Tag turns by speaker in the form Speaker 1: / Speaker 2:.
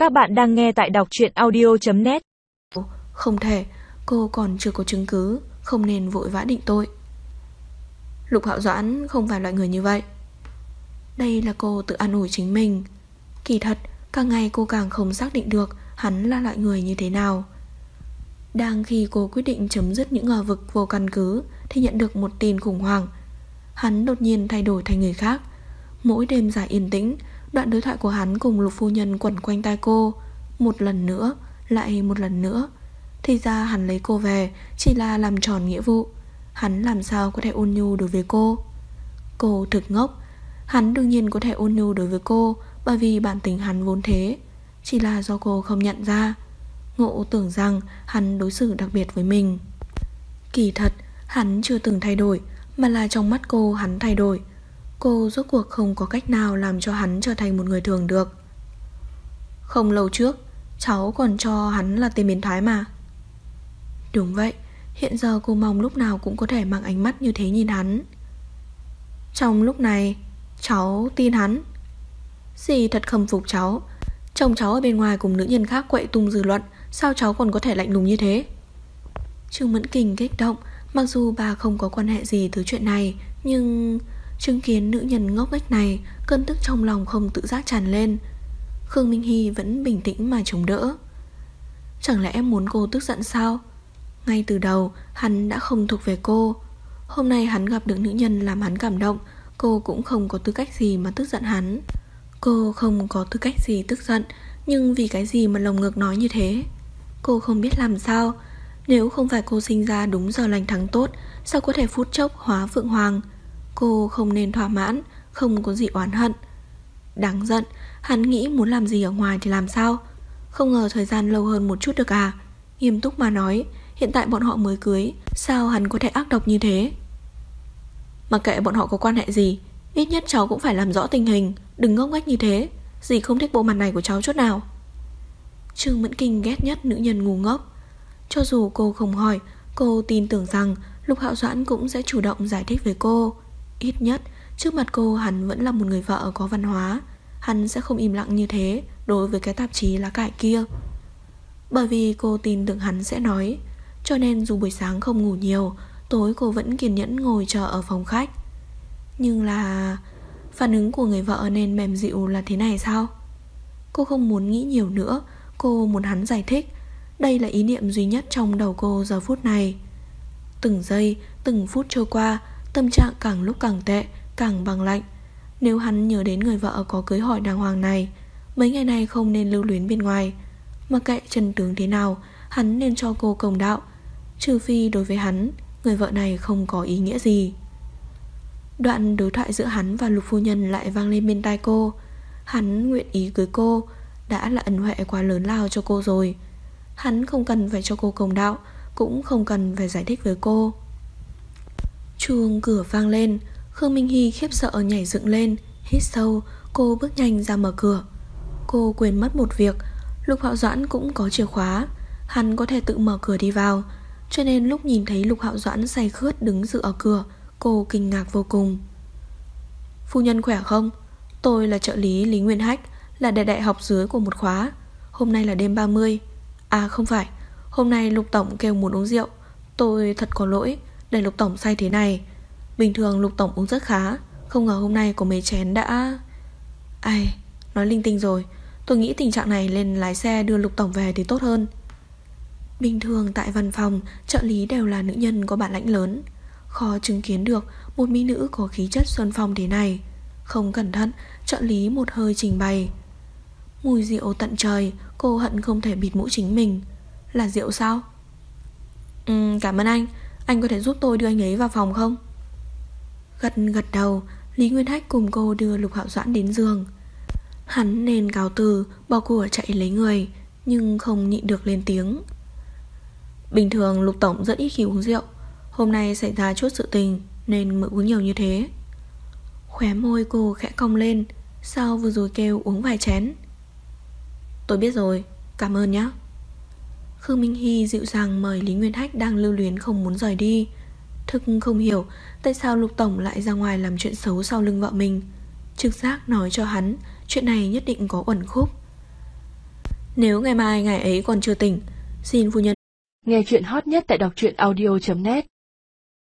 Speaker 1: Các bạn đang nghe tại đọc truyện audio.net.
Speaker 2: Không thể, cô còn chưa có chứng cứ, không nên vội vã định tội. Lục Hạo Doãn không phải loại người như vậy. Đây là cô tự an ủi chính mình. Kỳ thật, càng ngày cô càng không xác định được hắn là loại người như thế nào. Đang khi cô quyết định chấm dứt những ngờ vực vô căn cứ thì nhận được một tin khủng hoảng. Hắn đột nhiên thay đổi thành người khác. Mỗi đêm dài yên tĩnh, đoạn đối thoại của hắn cùng Lục phu nhân quẩn quanh tai cô. Một lần nữa, lại một lần nữa. Thì ra hắn lấy cô về chỉ là làm tròn nghĩa vụ. Hắn làm sao có thể ôn nhu đối với cô? Cô thực ngốc. Hắn đương nhiên có thể ôn nhu đối với cô, bởi vì bản tính hắn vốn thế. Chỉ là do cô không nhận ra. Ngộ tưởng rằng hắn đối xử đặc biệt với mình. Kỳ thật, hắn chưa từng thay đổi, mà là trong mắt cô hắn thay đổi. Cô rốt cuộc không có cách nào làm cho hắn trở thành một người thường được. Không lâu trước, cháu còn cho hắn là tên biến thái mà. Đúng vậy, hiện giờ cô mong lúc nào cũng có thể mang ánh mắt như thế nhìn hắn. Trong lúc này, cháu tin hắn. Dì thật khâm phục cháu. Chồng cháu ở bên ngoài cùng nữ nhân khác quậy tung dư luận, sao cháu còn có thể lạnh lùng như thế? Trương Mẫn Kình kích động. Mặc dù bà không có quan hệ gì từ chuyện này, nhưng chứng kiến nữ nhân ngốc nghếch này, cơn tức trong lòng không tự giác tràn lên. Khương Minh Hy vẫn bình tĩnh mà chống đỡ. Chẳng lẽ em muốn cô tức giận sao? Ngay từ đầu hắn đã không thuộc về cô. Hôm nay hắn gặp được nữ nhân làm hắn cảm động, cô cũng không có tư cách gì mà tức giận hắn. Cô không có tư cách gì tức giận, nhưng vì cái gì mà lồng ngực nói như thế? Cô không biết làm sao. Nếu không phải cô sinh ra đúng giờ lành tháng tốt, sao có thể phút chốc hóa Phượng Hoàng? Cô không nên thỏa mãn, không có gì oán hận. Đáng giận, hắn nghĩ muốn làm gì ở ngoài thì làm sao? Không ngờ thời gian lâu hơn một chút được à? Nghiêm túc mà nói, hiện tại bọn họ mới cưới, sao hắn có thể ác độc như thế? Mặc kệ bọn họ có quan hệ gì, ít nhất cháu cũng phải làm rõ tình hình. Đừng ngốc nghếch như thế. Dì không thích bộ mặt này của cháu chút nào. Trương Mẫn Kinh ghét nhất nữ nhân ngu ngốc. Cho dù cô không hỏi, cô tin tưởng rằng Lục Hạo Doãn cũng sẽ chủ động giải thích với cô. Ít nhất trước mặt cô hắn vẫn là một người vợ có văn hóa. Hắn sẽ không im lặng như thế đối với cái tạp chí lá cải kia. Bởi vì cô tin tưởng hắn sẽ nói, cho nên dù buổi sáng không ngủ nhiều, tối cô vẫn kiên nhẫn ngồi chờ ở phòng khách. Nhưng là phản ứng của người vợ nên mềm dịu là thế này sao? Cô không muốn nghĩ nhiều nữa. Cô muốn hắn giải thích. Đây là ý niệm duy nhất trong đầu cô giờ phút này. Từng giây, từng phút trôi qua, tâm trạng càng lúc càng tệ, càng băng lạnh. Nếu hắn nhớ đến người vợ có cưới hỏi đàng hoàng này, mấy ngày nay không nên lưu luyến bên ngoài. Mặc kệ chân tướng thế nào, hắn nên cho cô công đạo. Trừ phi đối với hắn, người vợ này không có ý nghĩa gì. Đoạn đối thoại giữa hắn và Lục phu nhân lại vang lên bên tai cô. Hắn nguyện ý cưới cô, đã là ân huệ quá lớn lao cho cô rồi. Hắn không cần phải cho cô công đạo, cũng không cần phải giải thích với cô. Chuông cửa vang lên. Khương Minh Hy khiếp sợ nhảy dựng lên, hít sâu. Cô bước nhanh ra mở cửa. Cô quên mất một việc, Lục Hạo Doãn cũng có chìa khóa. Hắn có thể tự mở cửa đi vào. Cho nên lúc nhìn thấy Lục Hạo Doãn say khướt đứng dự ở cửa, cô kinh ngạc vô cùng. Phu nhân khỏe không? Tôi là trợ lý Lý Nguyên Hách, là đại học dưới của một khóa. Hôm nay là đêm 30. À không phải, hôm nay Lục Tổng kêu muốn uống rượu. Tôi thật có lỗi để Lục Tổng say thế này. Bình thường Lục Tổng uống rất khá, không ngờ hôm nay có mấy chén đã... Ai, nói linh tinh rồi. Tôi nghĩ tình trạng này lên lái xe đưa Lục Tổng về thì tốt hơn. Bình thường tại văn phòng, trợ lý đều là nữ nhân có bản lãnh lớn. Khó chứng kiến được một mỹ nữ có khí chất xuân phong thế này. Không cẩn thận, trợ lý một hơi trình bày. Mùi rượu tận trời, cô hận không thể bịt mũi chính mình. Là rượu sao? Cảm ơn anh có thể giúp tôi đưa anh ấy vào phòng không? Gật đầu, Lý Nguyên Hách cùng cô đưa Lục Hạo Doãn đến giường. Hắn nên cáo từ, bỏ của chạy lấy người, nhưng không nhịn được lên tiếng. Bình thường Lục Tổng rất ít khi uống rượu, hôm nay xảy ra chút sự tình nên mới uống nhiều như thế. Khóe môi cô khẽ cong lên. Sao vừa rồi kêu uống vài chén? Tôi biết rồi, cảm ơn nhé. Khương Minh Hy dịu dàng mời Lý Nguyên Hách đang lưu luyến không muốn rời đi. Thực không hiểu tại sao Lục Tổng lại ra ngoài làm chuyện xấu sau lưng vợ mình. Trực giác nói cho hắn chuyện này nhất định có uẩn khúc. Nếu ngày mai ngài ấy còn chưa tỉnh, xin phu nhân.
Speaker 1: Nghe chuyện hot nhất tại đọc truyện audio.net